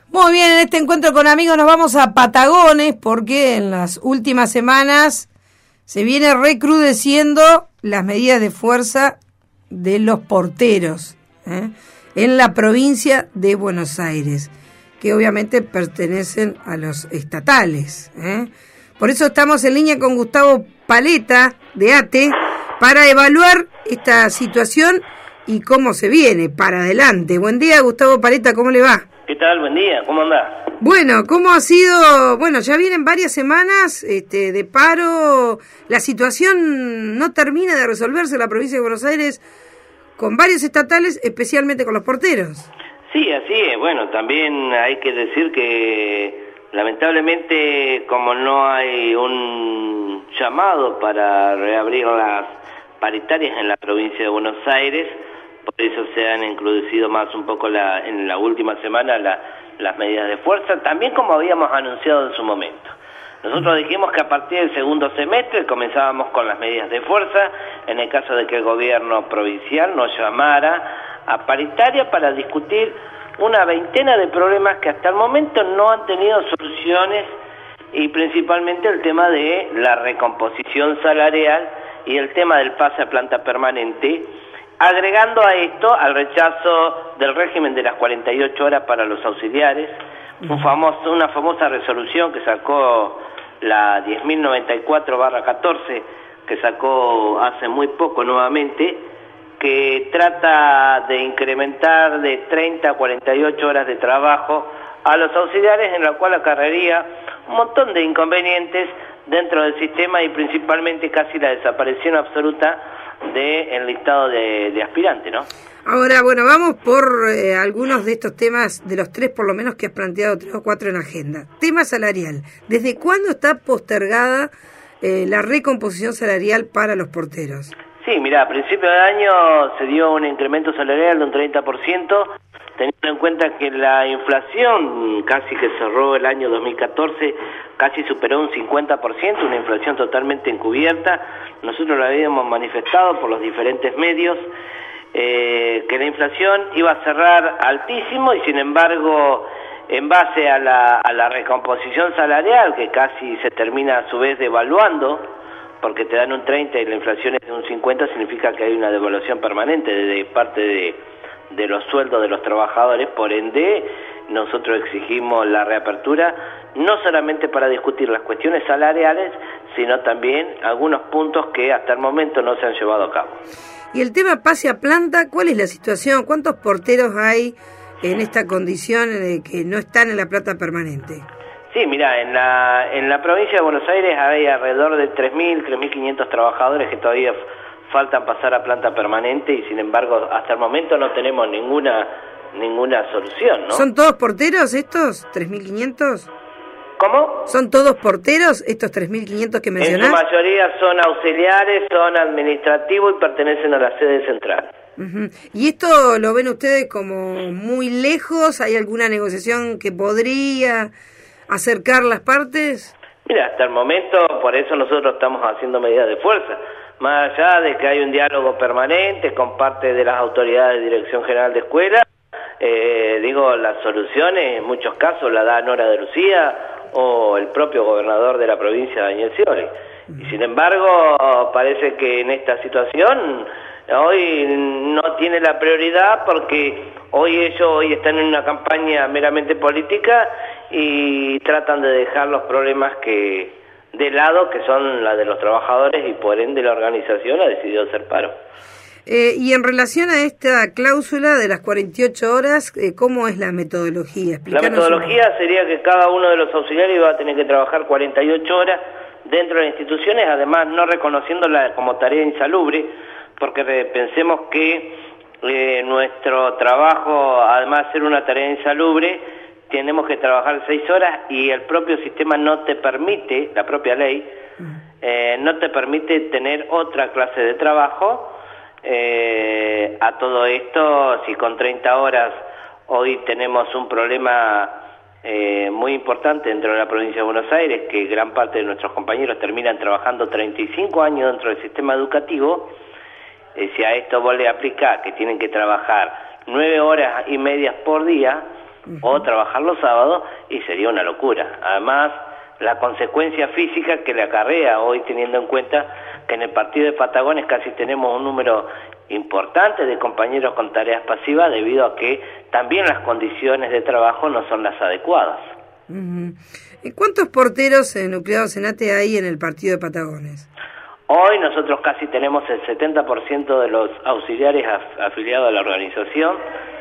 Muy bien, en este encuentro con amigos nos vamos a Patagones porque en las últimas semanas se viene recrudeciendo las medidas de fuerza de los porteros en la provincia de Buenos Aires, que obviamente pertenecen a los estatales. Por eso estamos en línea con Gustavo Paleta de ATE para evaluar esta situación y cómo se viene para adelante. Buen día, Gustavo Paleta, ¿cómo le va? ¿Qué tal? Buen día, ¿cómo andás? Bueno, ¿cómo ha sido? Bueno, ya vienen varias semanas de paro. La situación no termina de resolverse en la provincia de Buenos Aires con varios estatales, especialmente con los porteros. Sí, así es. Bueno, también hay que decir que lamentablemente, como no hay un llamado para reabrir las paritarias en la provincia de Buenos Aires, por eso se han introducido más un poco en la última semana las medidas de fuerza, también como habíamos anunciado en su momento. Nosotros dijimos que a partir del segundo semestre comenzábamos con las medidas de fuerza, en el caso de que el gobierno provincial nos llamara a paritaria para discutir una veintena de problemas que hasta el momento no han tenido soluciones, y principalmente el tema de la recomposición salarial y el tema del pase a planta permanente, agregando a esto al rechazo del régimen de las 48 horas para los auxiliares, una famosa resolución que sacó la 10.094/14, que sacó hace muy poco nuevamente, que trata de incrementar de 30 a 48 horas de trabajo a los auxiliares, en la cual acarrearía un montón de inconvenientes dentro del sistema y principalmente casi la desaparición absoluta del listado de aspirantes, ¿no? Ahora, bueno, vamos por algunos de estos temas, de los tres por lo menos que has planteado, 3 o 4 en agenda. Tema salarial. ¿Desde cuándo está postergada la recomposición salarial para los porteros? Sí, mira, a principio de año se dio un incremento salarial de un 30%, teniendo en cuenta que la inflación casi que cerró el año 2014, casi superó un 50%, una inflación totalmente encubierta. Nosotros lo habíamos manifestado por los diferentes medios, que la inflación iba a cerrar altísimo y sin embargo, en base a la recomposición salarial, que casi se termina a su vez devaluando, porque te dan un 30 y la inflación es de un 50, significa que hay una devaluación permanente de parte de los sueldos de los trabajadores. Por ende, nosotros exigimos la reapertura, no solamente para discutir las cuestiones salariales, sino también algunos puntos que hasta el momento no se han llevado a cabo. Y el tema pase a planta, ¿cuál es la situación? ¿Cuántos porteros hay en esta condición de que no están en la planta permanente? Sí, mira, en la provincia de Buenos Aires hay alrededor de 3.500 trabajadores que todavía faltan pasar a planta permanente y sin embargo hasta el momento no tenemos ninguna solución, ¿no? ¿Son todos porteros estos 3.500? ¿Cómo? ¿Son todos porteros estos 3.500 que mencionás? En su mayoría son auxiliares, son administrativos y pertenecen a la sede central. ¿Y esto lo ven ustedes como muy lejos? ¿Hay alguna negociación que podría acercar las partes? Mira, hasta el momento, por eso nosotros estamos haciendo medidas de fuerza. Más allá de que hay un diálogo permanente con parte de las autoridades de Dirección General de Escuela, las soluciones en muchos casos la da Nora de Lucía o el propio gobernador de la provincia, Daniel Scioli. Y sin embargo, parece que en esta situación hoy no tiene la prioridad porque ellos están en una campaña meramente política y tratan de dejar los problemas de lado, que son la de los trabajadores, y por ende la organización ha decidido hacer paro. Y en relación a esta cláusula de las 48 horas, ¿cómo es la metodología? Explícanos. La metodología sería que cada uno de los auxiliares va a tener que trabajar 48 horas dentro de las instituciones, además no reconociéndola como tarea insalubre, porque pensemos que nuestro trabajo, además de ser una tarea insalubre, tenemos que trabajar 6 horas y el propio sistema no te permite, la propia ley, no te permite tener otra clase de trabajo. A todo esto, si con 30 horas hoy tenemos un problema muy importante dentro de la provincia de Buenos Aires, que gran parte de nuestros compañeros terminan trabajando 35 años dentro del sistema educativo, si a esto vos le aplicás que tienen que trabajar 9 horas y media por día, o trabajar los sábados, y sería una locura. Además, la consecuencia física que le acarrea hoy, teniendo en cuenta que en el partido de Patagones casi tenemos un número importante de compañeros con tareas pasivas, debido a que también las condiciones de trabajo no son las adecuadas. ¿Cuántos porteros nucleados en ATE hay en el partido de Patagones? Hoy nosotros casi tenemos el 70% de los auxiliares afiliados a la organización,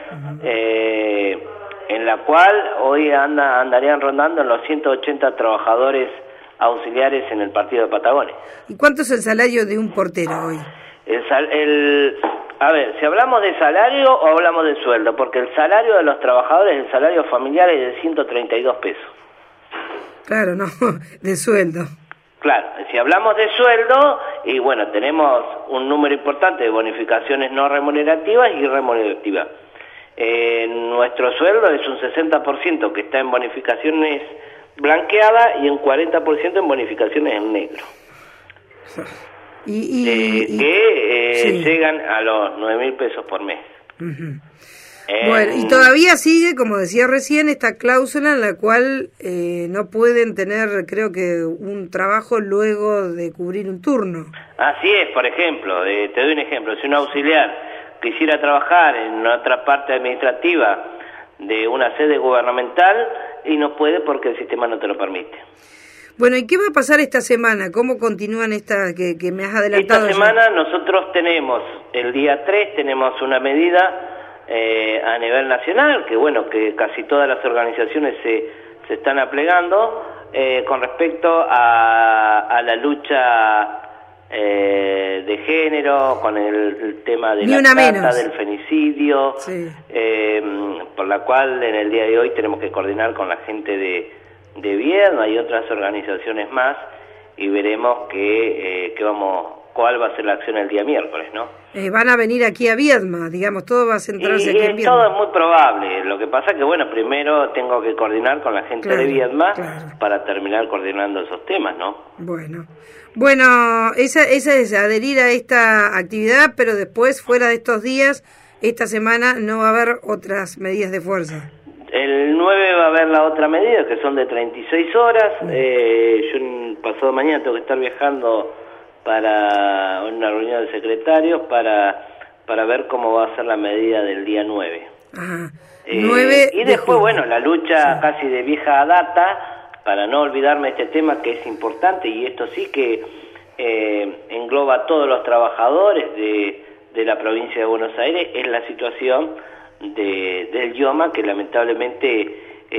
en la cual hoy andarían rondando en los 180 trabajadores auxiliares en el partido de Patagones. ¿Y cuánto es el salario de un portero hoy? A ver, si hablamos de salario o hablamos de sueldo, porque el salario de los trabajadores, el salario familiar es de 132 pesos. Claro, no, de sueldo. Claro, si hablamos de sueldo, y bueno, tenemos un número importante de bonificaciones no remunerativas y remunerativas. Nuestro sueldo es un 60% que está en bonificaciones blanqueadas y un 40% en bonificaciones en negro. Que llegan a los 9.000 pesos por mes. Bueno, y todavía sigue, como decía recién, esta cláusula en la cual no pueden tener, creo que, un trabajo luego de cubrir un turno. Así es, por ejemplo, te doy un ejemplo, si un auxiliar quisiera trabajar en otra parte administrativa de una sede gubernamental y no puede porque el sistema no te lo permite. Bueno, ¿y qué va a pasar esta semana? ¿Cómo continúan esta que me has adelantado? Esta semana nosotros tenemos, el día 3, tenemos una medida a nivel nacional, que bueno, que casi todas las organizaciones se están aplegando con respecto a la lucha de género, con el tema de la trata, del femicidio, por la cual en el día de hoy tenemos que coordinar con la gente de Viedma y otras organizaciones más, y veremos cuál va a ser la acción el día miércoles, ¿no? Van a venir aquí a Viedma, digamos, todo va a centrarse aquí en Viedma. Todo es muy probable, lo que pasa que, bueno, primero tengo que coordinar con la gente de Viedma para terminar coordinando esos temas, ¿no? Bueno, esa es adherir a esta actividad, pero después, fuera de estos días, esta semana no va a haber otras medidas de fuerza. El 9 va a haber la otra medida, que son de 36 horas. Yo pasado mañana tengo que estar viajando para una reunión de secretarios para ver cómo va a ser la medida del día 9. Ajá. 9 y después, bueno, la lucha casi de vieja data, para no olvidarme de este tema que es importante, y esto sí que engloba a todos los trabajadores de la provincia de Buenos Aires, es la situación del IOMA, que lamentablemente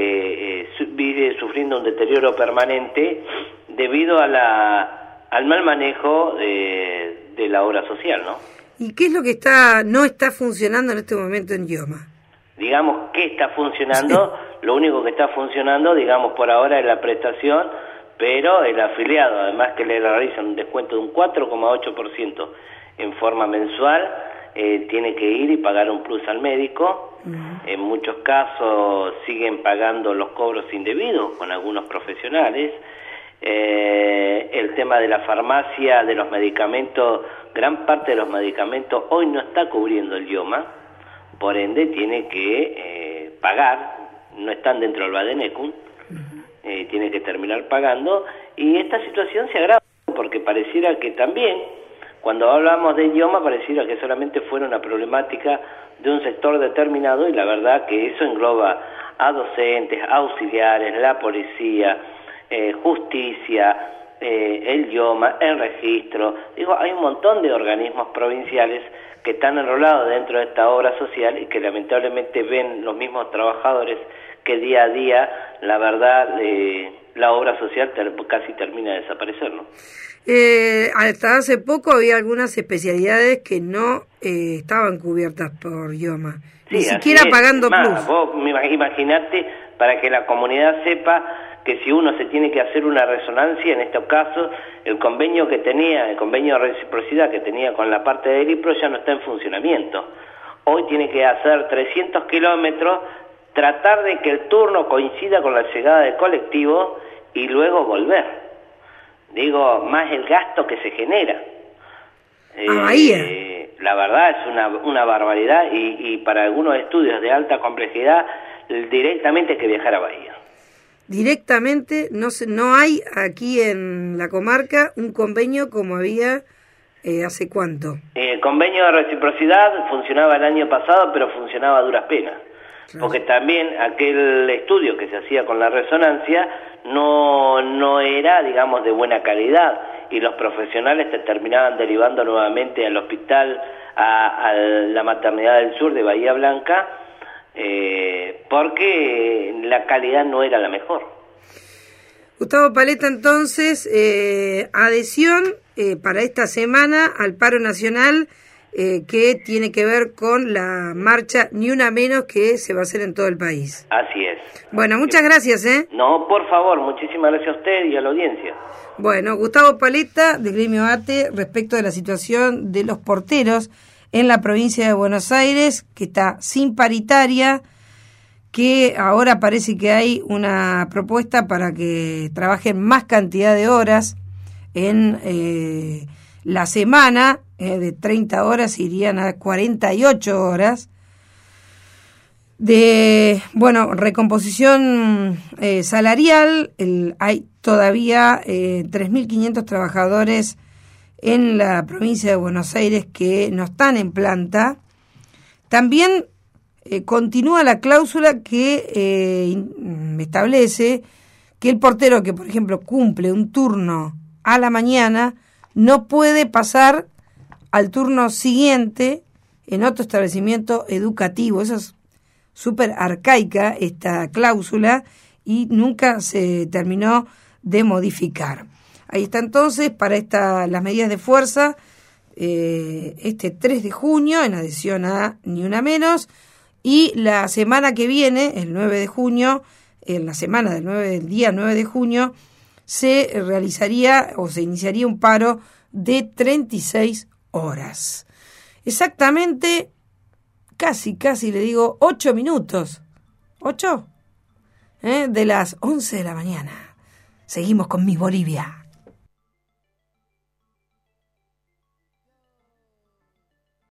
vive sufriendo un deterioro permanente debido al mal manejo de la obra social, ¿no? ¿Y qué es lo que no está funcionando en este momento en IOMA? Digamos, ¿qué está funcionando? Lo único que está funcionando, digamos, por ahora es la prestación, pero el afiliado, además que le realizan un descuento de un 4,8% en forma mensual, tiene que ir y pagar un plus al médico. En muchos casos siguen pagando los cobros indebidos con algunos profesionales. El tema de la farmacia, de los medicamentos, gran parte de los medicamentos hoy no está cubriendo el IOMA, por ende tiene que pagar, no están dentro del Badenecum, tiene que terminar pagando, y esta situación se agrava porque pareciera que también, cuando hablamos de idioma, pareciera que solamente fuera una problemática de un sector determinado, y la verdad que eso engloba a docentes, auxiliares, la policía, justicia, el IOMA, el registro. Digo, hay un montón de organismos provinciales que están enrolados dentro de esta obra social y que lamentablemente ven los mismos trabajadores que día a día, la verdad, la obra social casi termina de desaparecer, ¿no? Hasta hace poco había algunas especialidades que no estaban cubiertas por IOMA, ni siquiera pagando plus. Vos imaginate, para que la comunidad sepa que si uno se tiene que hacer una resonancia, en estos casos, el convenio de reciprocidad que tenía con la parte del IPRO ya no está en funcionamiento. Hoy tiene que hacer 300 kilómetros, tratar de que el turno coincida con la llegada del colectivo y luego volver. Digo, más el gasto que se genera. La verdad es una barbaridad, y para algunos estudios de alta complejidad directamente que viajar a Bahía. Directamente, no hay aquí en la comarca un convenio como había ¿hace cuánto? El convenio de reciprocidad funcionaba el año pasado, pero funcionaba a duras penas. Claro. Porque también aquel estudio que se hacía con la resonancia no era, digamos, de buena calidad, y los profesionales te terminaban derivando nuevamente al hospital, a la maternidad del sur de Bahía Blanca, porque la calidad no era la mejor. Gustavo Paleta, entonces, adhesión para esta semana al paro nacional que tiene que ver con la marcha Ni Una Menos que se va a hacer en todo el país. Así es. Bueno, muchas gracias. No, por favor, muchísimas gracias a usted y a la audiencia. Bueno, Gustavo Paleta, del Gremio ATE, respecto de la situación de los porteros en la provincia de Buenos Aires, que está sin paritaria, que ahora parece que hay una propuesta para que trabajen más cantidad de horas en la semana, de 30 horas irían a 48 horas, de, recomposición salarial. Hay todavía 3.500 trabajadores en la provincia de Buenos Aires que no están en planta. También continúa la cláusula que establece que el portero que, por ejemplo, cumple un turno a la mañana no puede pasar al turno siguiente en otro establecimiento educativo. Eso es súper arcaica, esta cláusula, y nunca se terminó de modificar. Ahí está entonces para las medidas de fuerza este 3 de junio en adhesión a Ni Una Menos, y la semana que viene, el 9 de junio, en la semana del día 9 de junio, se realizaría o se iniciaría un paro de 36 horas. Exactamente, casi le digo, 8 minutos. ¿8? De las 11 de la mañana. Seguimos con Miss Bolivia.